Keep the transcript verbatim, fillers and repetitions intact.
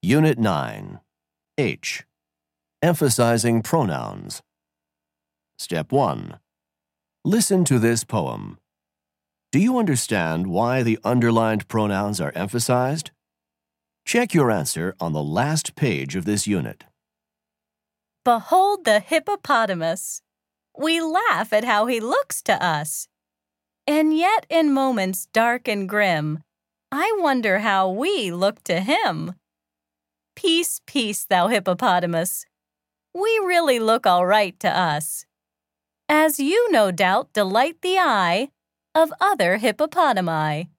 Unit nine. H. Emphasizing pronouns. Step one. Listen to this poem. Do you understand why the underlined pronouns are emphasized? Check your answer on the last page of this unit. Behold the hippopotamus. We laugh at how he looks to us. And yet in moments dark and grim, I wonder how we look to him. Peace, peace, thou hippopotamus. We really look all right to us, as you no doubt delight the eye of other hippopotami.